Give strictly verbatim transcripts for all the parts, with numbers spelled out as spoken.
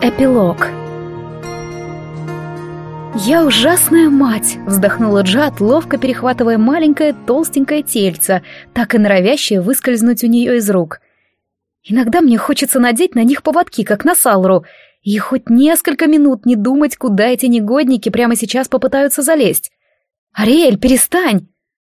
Эпилог. «Я ужасная мать!» — вздохнула Джад, ловко перехватывая маленькое толстенькое тельце, так и норовящее выскользнуть у нее из рук. «Иногда мне хочется надеть на них поводки, как на Салру, и хоть несколько минут не думать, куда эти негодники прямо сейчас попытаются залезть. Ариэль, перестань!»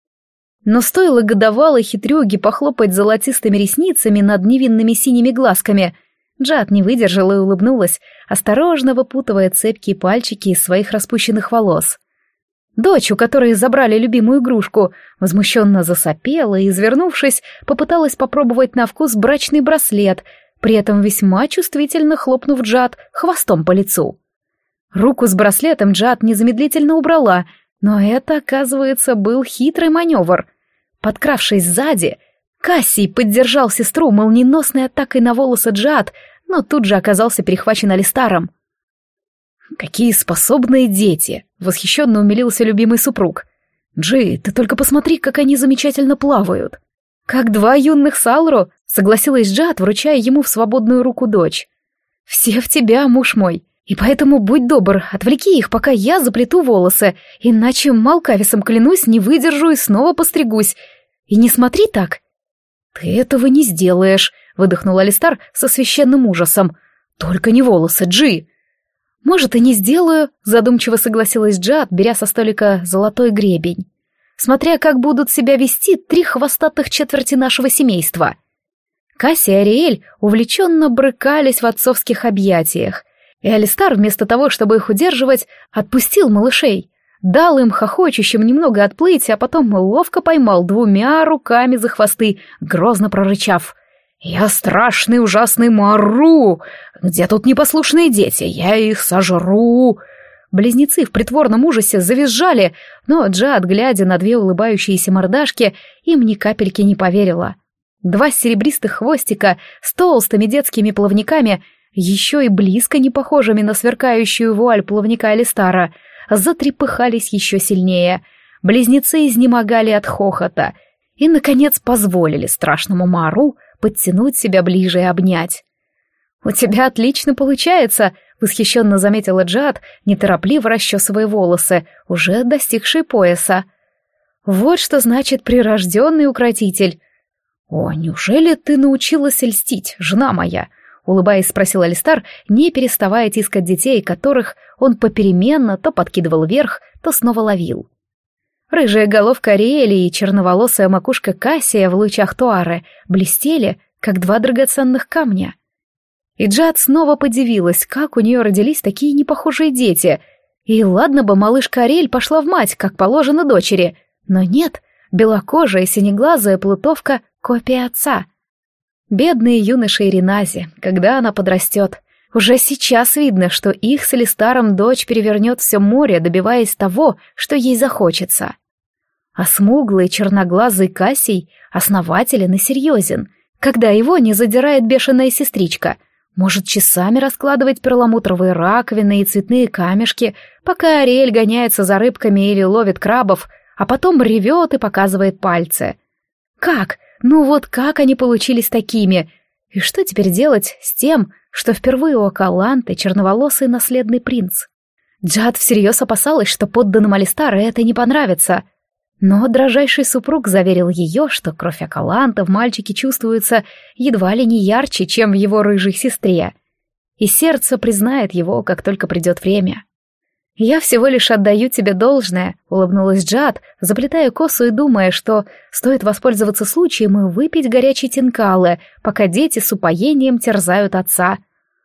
Но стоило годовалой хитрюге похлопать золотистыми ресницами над невинными синими глазками, Джад не выдержала и улыбнулась, осторожно выпутывая цепкие пальчики из своих распущенных волос. Дочь, у которой забрали любимую игрушку, возмущенно засопела и, извернувшись, попыталась попробовать на вкус брачный браслет, при этом весьма чувствительно хлопнув Джад хвостом по лицу. Руку с браслетом Джад незамедлительно убрала, но это, оказывается, был хитрый маневр. Подкравшись сзади, Кассий поддержал сестру молниеносной атакой на волосы Джад, но тут же оказался перехвачен Алистаром. «Какие способные дети!» — восхищенно умилился любимый супруг. «Джи, ты только посмотри, как они замечательно плавают!» «Как два юных Салру!» — согласилась Джад, вручая ему в свободную руку дочь. «Все в тебя, муж мой, и поэтому будь добр, отвлеки их, пока я заплету волосы, иначе Малкависом клянусь, не выдержу и снова постригусь. И не смотри так!» «Ты этого не сделаешь», — выдохнул Алистар со священным ужасом. «Только не волосы, Джи!» «Может, и не сделаю», — задумчиво согласилась Джад, беря со столика золотой гребень. «Смотря как будут себя вести три хвостатых четверти нашего семейства». Касси и Ариэль увлеченно брыкались в отцовских объятиях, и Алистар, вместо того, чтобы их удерживать, отпустил малышей. Дал им хохочущим немного отплыть, а потом ловко поймал двумя руками за хвосты, грозно прорычав: «Я страшный ужасный Мару! Где тут непослушные дети? Я их сожру!» Близнецы в притворном ужасе завизжали, но Джад, глядя на две улыбающиеся мордашки, им ни капельки не поверила. Два серебристых хвостика с толстыми детскими плавниками, еще и близко не похожими на сверкающую вуаль плавника Алистара, затрепыхались еще сильнее. Близнецы изнемогали от хохота и, наконец, позволили страшному Мару подтянуть себя ближе и обнять. «У тебя отлично получается», — восхищенно заметила Джад, неторопливо расчесывая волосы, уже достигшие пояса. «Вот что значит прирожденный укротитель». «О, неужели ты научилась льстить, жена моя?» — улыбаясь, спросил Алистар, не переставая тискать детей, которых он попеременно то подкидывал вверх, то снова ловил. Рыжая головка Ариэли и черноволосая макушка Кассия в лучах Туары блестели, как два драгоценных камня. И Джад снова подивилась, как у нее родились такие непохожие дети. И ладно бы малышка Ариэль пошла в мать, как положено дочери, но нет, белокожая синеглазая плутовка — копия отца. Бедные юноши Иринази, когда она подрастет. Уже сейчас видно, что их с Алистаром дочь перевернет все море, добиваясь того, что ей захочется. А смуглый черноглазый Кассий основателен и серьезен, когда его не задирает бешеная сестричка. Может часами раскладывать перламутровые раковины и цветные камешки, пока Ариэль гоняется за рыбками или ловит крабов, а потом ревет и показывает пальцы. Как? Ну вот как они получились такими? И что теперь делать с тем, что впервые у Акаланты черноволосый наследный принц? Джад всерьез опасалась, что подданным Алистара это не понравится. Но дрожайший супруг заверил ее, что кровь Акаланта в мальчике чувствуется едва ли не ярче, чем в его рыжей сестре. И сердце признает его, как только придет время. «Я всего лишь отдаю тебе должное», — улыбнулась Джад, заплетая косу и думая, что стоит воспользоваться случаем и выпить горячей тинкалы, пока дети с упоением терзают отца.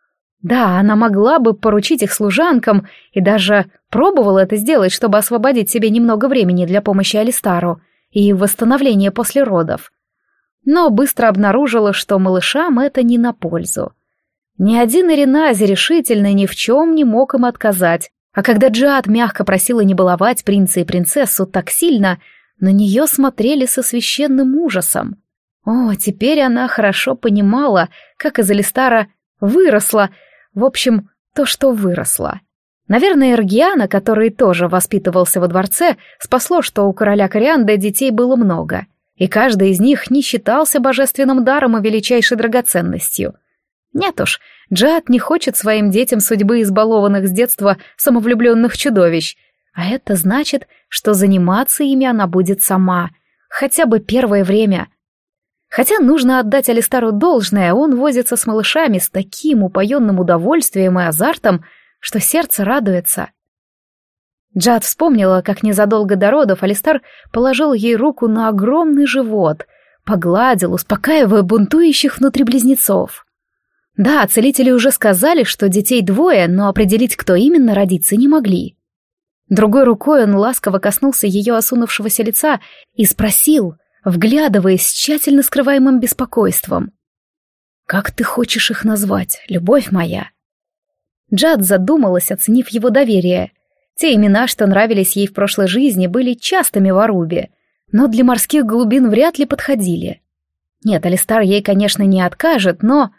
Да, она могла бы поручить их служанкам и даже пробовала это сделать, чтобы освободить себе немного времени для помощи Алистару и восстановления после родов. Но быстро обнаружила, что малышам это не на пользу. Ни один Иринази решительно ни в чем не мог им отказать. А когда Джад мягко просила не баловать принца и принцессу так сильно, на нее смотрели со священным ужасом. О, теперь она хорошо понимала, как из Алистара выросла, в общем, то, что выросла. Наверное, Эргиана, который тоже воспитывался во дворце, спасло, что у короля Корианда детей было много, и каждый из них не считался божественным даром и величайшей драгоценностью. Нет уж, Джад не хочет своим детям судьбы избалованных с детства самовлюбленных чудовищ, а это значит, что заниматься ими она будет сама, хотя бы первое время. Хотя нужно отдать Алистару должное, он возится с малышами с таким упоенным удовольствием и азартом, что сердце радуется. Джад вспомнила, как незадолго до родов Алистар положил ей руку на огромный живот, погладил, успокаивая бунтующих внутри близнецов. Да, целители уже сказали, что детей двое, но определить, кто именно, родиться не могли. Другой рукой он ласково коснулся ее осунувшегося лица и спросил, вглядываясь с тщательно скрываемым беспокойством: «Как ты хочешь их назвать, любовь моя?» Джад задумалась, оценив его доверие. Те имена, что нравились ей в прошлой жизни, были частыми в Арубе, но для морских глубин вряд ли подходили. Нет, Алистар ей, конечно, не откажет, но...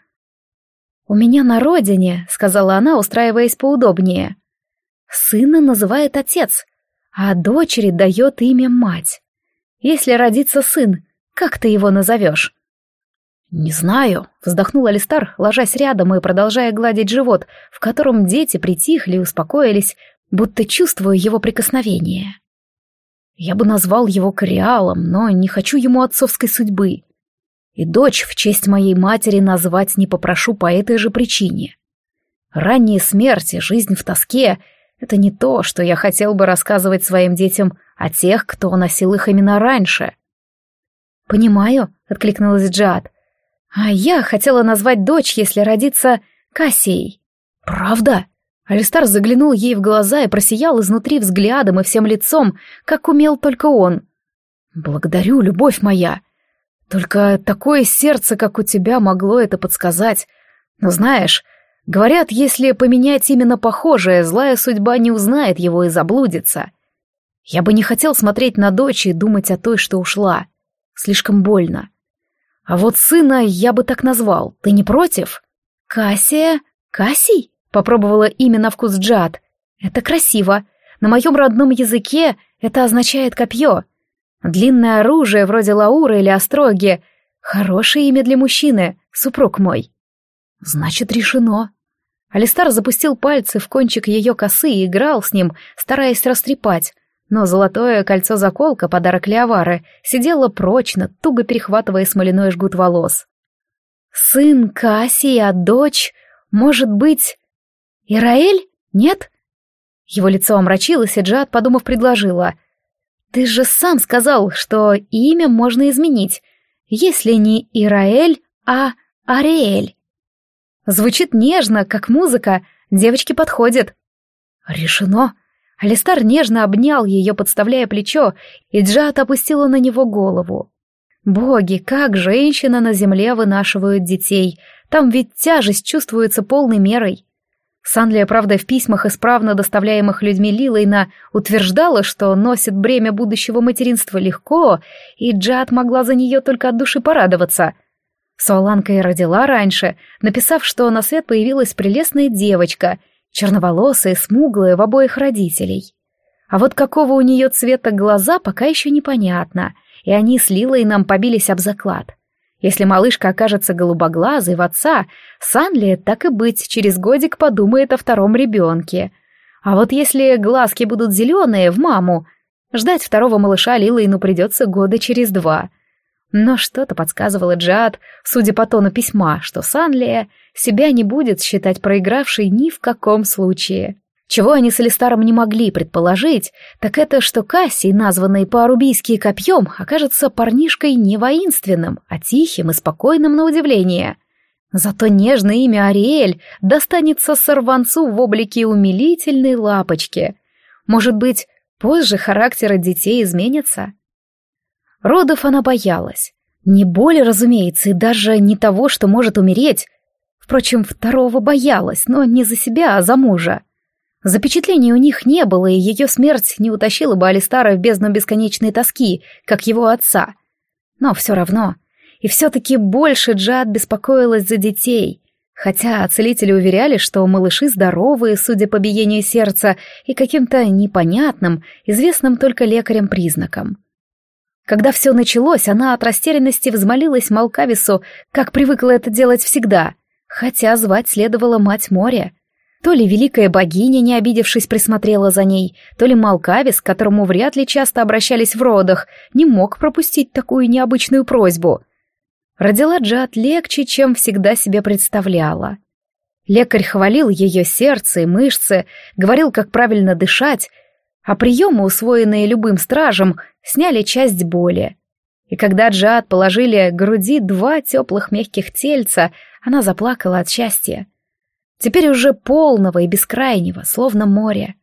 «У меня на родине», — сказала она, устраиваясь поудобнее, — «сына называет отец, а дочери дает имя мать. Если родится сын, как ты его назовешь?» «Не знаю», — вздохнул Алистар, ложась рядом и продолжая гладить живот, в котором дети притихли и успокоились, будто чувствуя его прикосновение. «Я бы назвал его Кориалом, но не хочу ему отцовской судьбы. И дочь в честь моей матери назвать не попрошу по этой же причине. Ранняя смерть и жизнь в тоске — это не то, что я хотел бы рассказывать своим детям о тех, кто носил их имена раньше». «Понимаю», — откликнулась Джад. «А я хотела назвать дочь, если родится, Кассией». «Правда?» Алистар заглянул ей в глаза и просиял изнутри взглядом и всем лицом, как умел только он. «Благодарю, любовь моя. Только такое сердце, как у тебя, могло это подсказать. Но знаешь, говорят, если поменять именно похожее, злая судьба не узнает его и заблудится. Я бы не хотел смотреть на дочь и думать о той, что ушла. Слишком больно. А вот сына я бы так назвал. Ты не против?» «Кассия? Кассий?» — попробовала имя на вкус Джад. «Это красиво. На моем родном языке это означает копье. Длинное оружие, вроде лауры или остроги. Хорошее имя для мужчины, супруг мой». «Значит, решено». Алистар запустил пальцы в кончик ее косы и играл с ним, стараясь растрепать, но золотое кольцо-заколка, подарок Леовары, сидело прочно, туго перехватывая смоляной жгут волос. «Сын Кассии, а дочь, может быть, Ираэль? Нет?» Его лицо омрачилось, и Джад, подумав, предложила: «Ты же сам сказал, что имя можно изменить, если не Ираэль, а Ариэль. Звучит нежно, как музыка, девочке подходит». «Решено». Алистар нежно обнял ее, подставляя плечо, и Джад опустила на него голову. Боги, как женщины на земле вынашивают детей, там ведь тяжесть чувствуется полной мерой. Санлия, правда, в письмах, исправно доставляемых людьми Лилейна, утверждала, что носит бремя будущего материнства легко, и Джад могла за нее только от души порадоваться. Суаланка и родила раньше, написав, что на свет появилась прелестная девочка, черноволосая, смуглая в обоих родителей. А вот какого у нее цвета глаза, пока еще непонятно, и они с Лилейном побились об заклад. Если малышка окажется голубоглазой в отца, Санлия, так и быть, через годик подумает о втором ребенке. А вот если глазки будут зеленые, в маму, ждать второго малыша Лилейну придется года через два. Но что-то подсказывало Джад, судя по тону письма, что Санлия себя не будет считать проигравшей ни в каком случае. Чего они с Алистаром не могли предположить, так это, что Кассий, названный по-арубийски копьем, окажется парнишкой не воинственным, а тихим и спокойным на удивление. Зато нежное имя Ариэль достанется сорванцу в облике умилительной лапочки. Может быть, позже характеры детей изменятся? Родов она боялась. Не боли, разумеется, и даже не того, что может умереть. Впрочем, второго боялась, но не за себя, а за мужа. Запечатлений у них не было, и ее смерть не утащила бы Алистара в бездну бесконечной тоски, как его отца. Но все равно. И все-таки больше Джад беспокоилась за детей, хотя целители уверяли, что малыши здоровые, судя по биению сердца и каким-то непонятным, известным только лекарям признакам. Когда все началось, она от растерянности взмолилась Малкавису, как привыкла это делать всегда. Хотя звать следовало мать моря. То ли великая богиня, не обидевшись, присмотрела за ней, то ли Малкавис, к которому вряд ли часто обращались в родах, не мог пропустить такую необычную просьбу. Родила Джад легче, чем всегда себе представляла. Лекарь хвалил ее сердце и мышцы, говорил, как правильно дышать, а приемы, усвоенные любым стражем, сняли часть боли. И когда Джад положили к груди два теплых мягких тельца, она заплакала от счастья. Теперь уже полного и бескрайнего, словно море.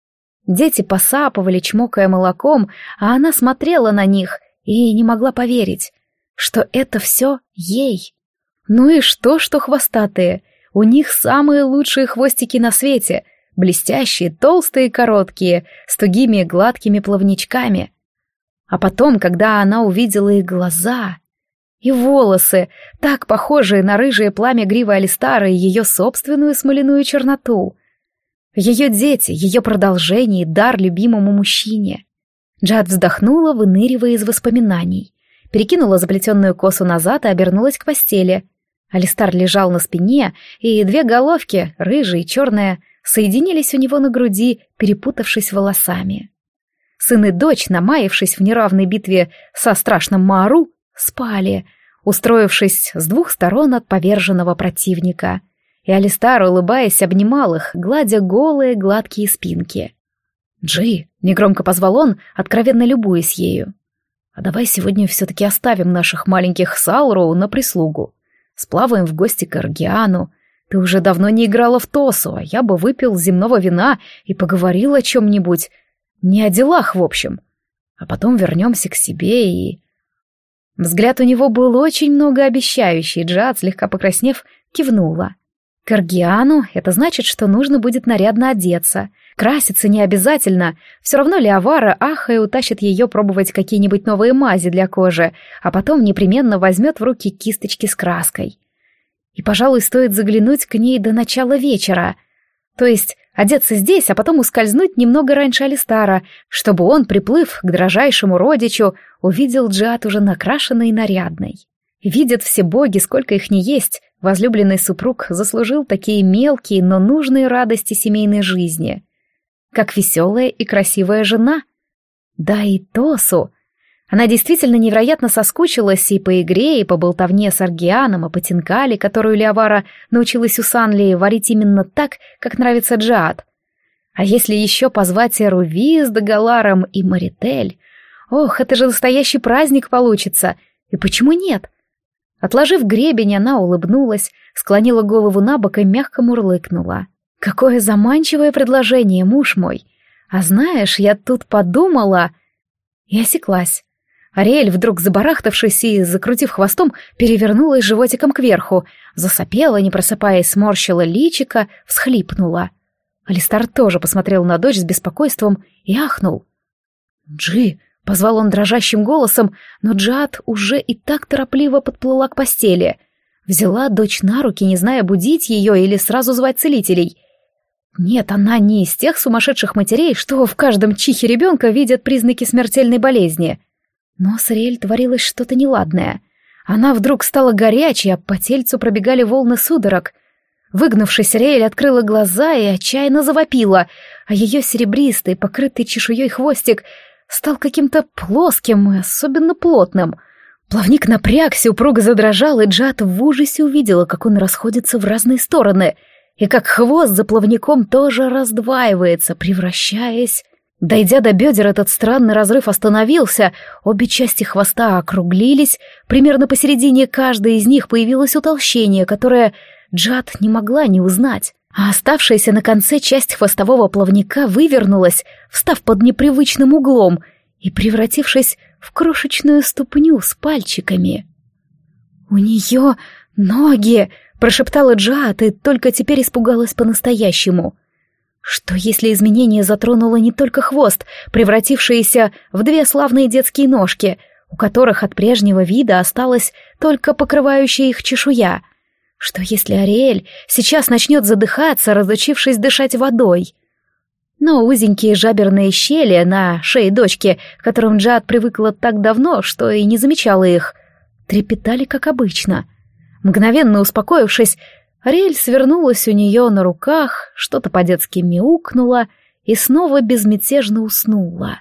Дети посапывали, чмокая молоком, а она смотрела на них и не могла поверить, что это все ей. Ну и что, что хвостатые? У них самые лучшие хвостики на свете, блестящие, толстые и короткие, с тугими гладкими плавничками. А потом, когда она увидела их глаза и волосы, так похожие на рыжее пламя гривы Алистара и ее собственную смоляную черноту. Ее дети, ее продолжение и дар любимому мужчине. Джад вздохнула, выныривая из воспоминаний, перекинула заплетенную косу назад и обернулась к постели. Алистар лежал на спине, и две головки, рыжая и черная, соединились у него на груди, перепутавшись волосами. Сын и дочь, намаявшись в неравной битве со страшным Маару, спали, устроившись с двух сторон от поверженного противника. И Алистар, улыбаясь, обнимал их, гладя голые гладкие спинки. «Джи!» — негромко позвал он, откровенно любуясь ею. «А давай сегодня все-таки оставим наших маленьких Салроу на прислугу. Сплаваем в гости к Аргиану. Ты уже давно не играла в Тосу, а я бы выпил земного вина и поговорил о чем-нибудь. Не о делах, в общем. А потом вернемся к себе и...» Взгляд у него был очень многообещающий, Джад, слегка покраснев, кивнула. К Аргиану это значит, что нужно будет нарядно одеться. Краситься не обязательно, все равно Леовара ахая утащит ее пробовать какие-нибудь новые мази для кожи, а потом непременно возьмет в руки кисточки с краской. И, пожалуй, стоит заглянуть к ней до начала вечера. То есть одеться здесь, а потом ускользнуть немного раньше Алистара, чтобы он, приплыв к дрожайшему родичу, увидел Джад уже накрашенной и нарядной. Видят все боги, сколько их ни есть, возлюбленный супруг заслужил такие мелкие, но нужные радости семейной жизни. Как веселая и красивая жена. Да и Тосу. Она действительно невероятно соскучилась и по игре, и по болтовне с Аргианом, и по тинкали, которую Леовара научилась у Санли варить именно так, как нравится Джад. А если еще позвать Эруви с Дагаларом и Маритель, ох, это же настоящий праздник получится. И почему нет? Отложив гребень, она улыбнулась, склонила голову на бок и мягко мурлыкнула. «Какое заманчивое предложение, муж мой! А знаешь, я тут подумала...» И осеклась. Ариэль, вдруг забарахтавшись и закрутив хвостом, перевернулась животиком кверху, засопела, не просыпаясь, сморщила личико, всхлипнула. Алистар тоже посмотрел на дочь с беспокойством и ахнул. «Джи!» — позвал он дрожащим голосом, но Джад уже и так торопливо подплыла к постели. Взяла дочь на руки, не зная, будить ее или сразу звать целителей. Нет, она не из тех сумасшедших матерей, что в каждом чихе ребенка видят признаки смертельной болезни. Но с Ариэль творилось что-то неладное. Она вдруг стала горячей, а по тельцу пробегали волны судорог. Выгнувшись, Ариэль открыла глаза и отчаянно завопила, а ее серебристый, покрытый чешуей хвостик стал каким-то плоским и особенно плотным. Плавник напрягся, упруго задрожал, и Джад в ужасе увидела, как он расходится в разные стороны, и как хвост за плавником тоже раздваивается, превращаясь... Дойдя до бедер, этот странный разрыв остановился, обе части хвоста округлились, примерно посередине каждой из них появилось утолщение, которое Джад не могла не узнать, а оставшаяся на конце часть хвостового плавника вывернулась, встав под непривычным углом и превратившись в крошечную ступню с пальчиками. «У нее ноги!» — прошептала Джад и только теперь испугалась по-настоящему. Что если изменение затронуло не только хвост, превратившиеся в две славные детские ножки, у которых от прежнего вида осталась только покрывающая их чешуя? Что если Ариэль сейчас начнет задыхаться, разучившись дышать водой? Но узенькие жаберные щели на шее дочки, к которым Джад привыкла так давно, что и не замечала их, трепетали как обычно. Мгновенно успокоившись, Ариэль свернулась у нее на руках, что-то по-детски мяукнула и снова безмятежно уснула.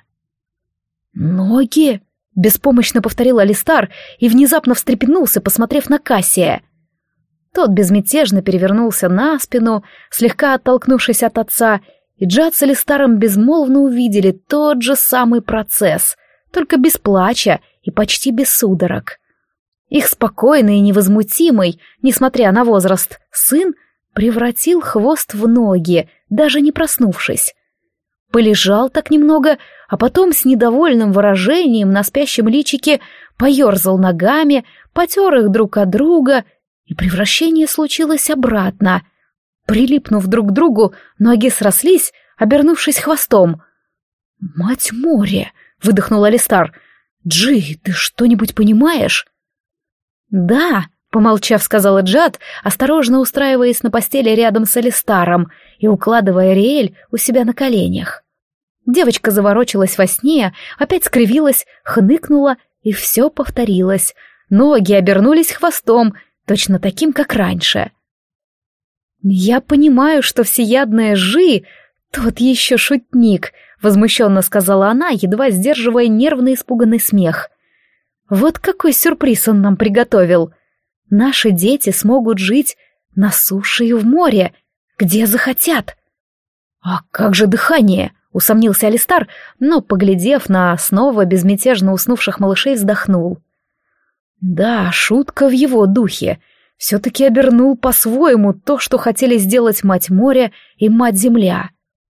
«Ноги!» — беспомощно повторил Алистар и внезапно встрепенулся, посмотрев на Кассия. Тот безмятежно перевернулся на спину, слегка оттолкнувшись от отца, и Джад с Алистаром безмолвно увидели тот же самый процесс, только без плача и почти без судорог. Их спокойный и невозмутимый, несмотря на возраст, сын превратил хвост в ноги, даже не проснувшись. Полежал так немного, а потом с недовольным выражением на спящем личике поерзал ногами, потер их друг от друга, и превращение случилось обратно. Прилипнув друг к другу, ноги срослись, обернувшись хвостом. «Мать море!» — выдохнул Алистар. «Джи, ты что-нибудь понимаешь?» «Да», — помолчав, сказала Джад, осторожно устраиваясь на постели рядом с Алистаром и укладывая Ариэль у себя на коленях. Девочка заворочилась во сне, опять скривилась, хныкнула, и все повторилось. Ноги обернулись хвостом, точно таким, как раньше. «Я понимаю, что всеядная Жи — тот еще шутник», — возмущенно сказала она, едва сдерживая нервно испуганный смех. «Вот какой сюрприз он нам приготовил. Наши дети смогут жить на суше и в море, где захотят». «А как же дыхание?» — усомнился Алистар, но, поглядев на снова безмятежно уснувших малышей, вздохнул. «Да, шутка в его духе. Все-таки обернул по-своему то, что хотели сделать мать моря и мать земля».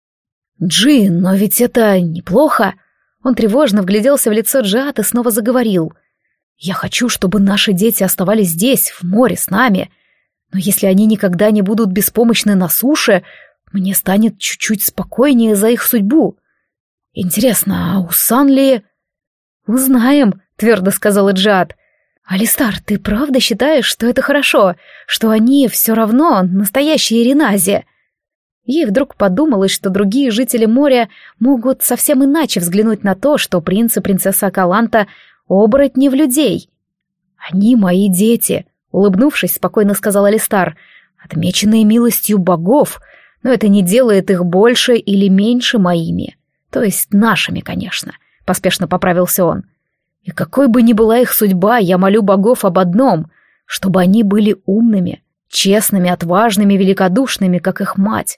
«Джи, но ведь это неплохо!» Он тревожно вгляделся в лицо Джиат и снова заговорил. «Я хочу, чтобы наши дети оставались здесь, в море, с нами. Но если они никогда не будут беспомощны на суше, мне станет чуть-чуть спокойнее за их судьбу. Интересно, а у Санли...» «Узнаем», — твердо сказала Джиат. «Алистар, ты правда считаешь, что это хорошо, что они все равно настоящие Ренази?» Ей вдруг подумалось, что другие жители моря могут совсем иначе взглянуть на то, что принц и принцесса Акаланта — оборотни в людей. «Они мои дети», — улыбнувшись, спокойно сказал Алистар, — «отмеченные милостью богов, но это не делает их больше или меньше моими. То есть нашими, конечно», — поспешно поправился он. «И какой бы ни была их судьба, я молю богов об одном, чтобы они были умными, честными, отважными, великодушными, как их мать.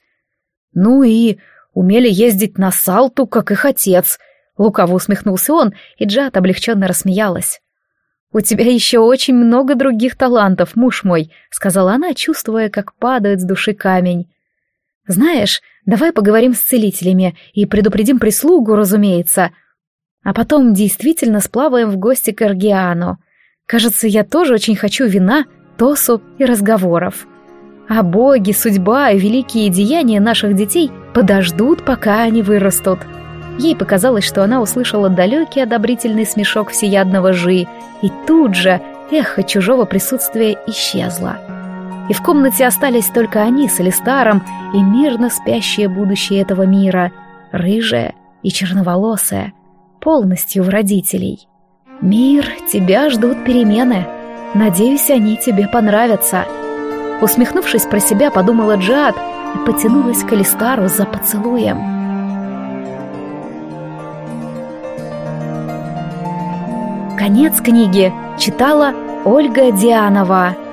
Ну и умели ездить на Салту, как их отец», — лукаво усмехнулся он, и Джад облегченно рассмеялась. «У тебя еще очень много других талантов, муж мой», — сказала она, чувствуя, как падает с души камень. «Знаешь, давай поговорим с целителями и предупредим прислугу, разумеется. А потом действительно сплаваем в гости к Эргиану. Кажется, я тоже очень хочу вина, тосу и разговоров. А боги, судьба и великие деяния наших детей подождут, пока они вырастут». Ей показалось, что она услышала далекий одобрительный смешок всеядного Жи, и тут же эхо чужого присутствия исчезло. И в комнате остались только они с Алистаром и мирно спящее будущее этого мира, рыжая и черноволосая, полностью в родителей. «Мир, тебя ждут перемены. Надеюсь, они тебе понравятся». Усмехнувшись про себя, подумала Джиат и потянулась к Алистару за поцелуем. Конец книги. Читала Ольга Дианова.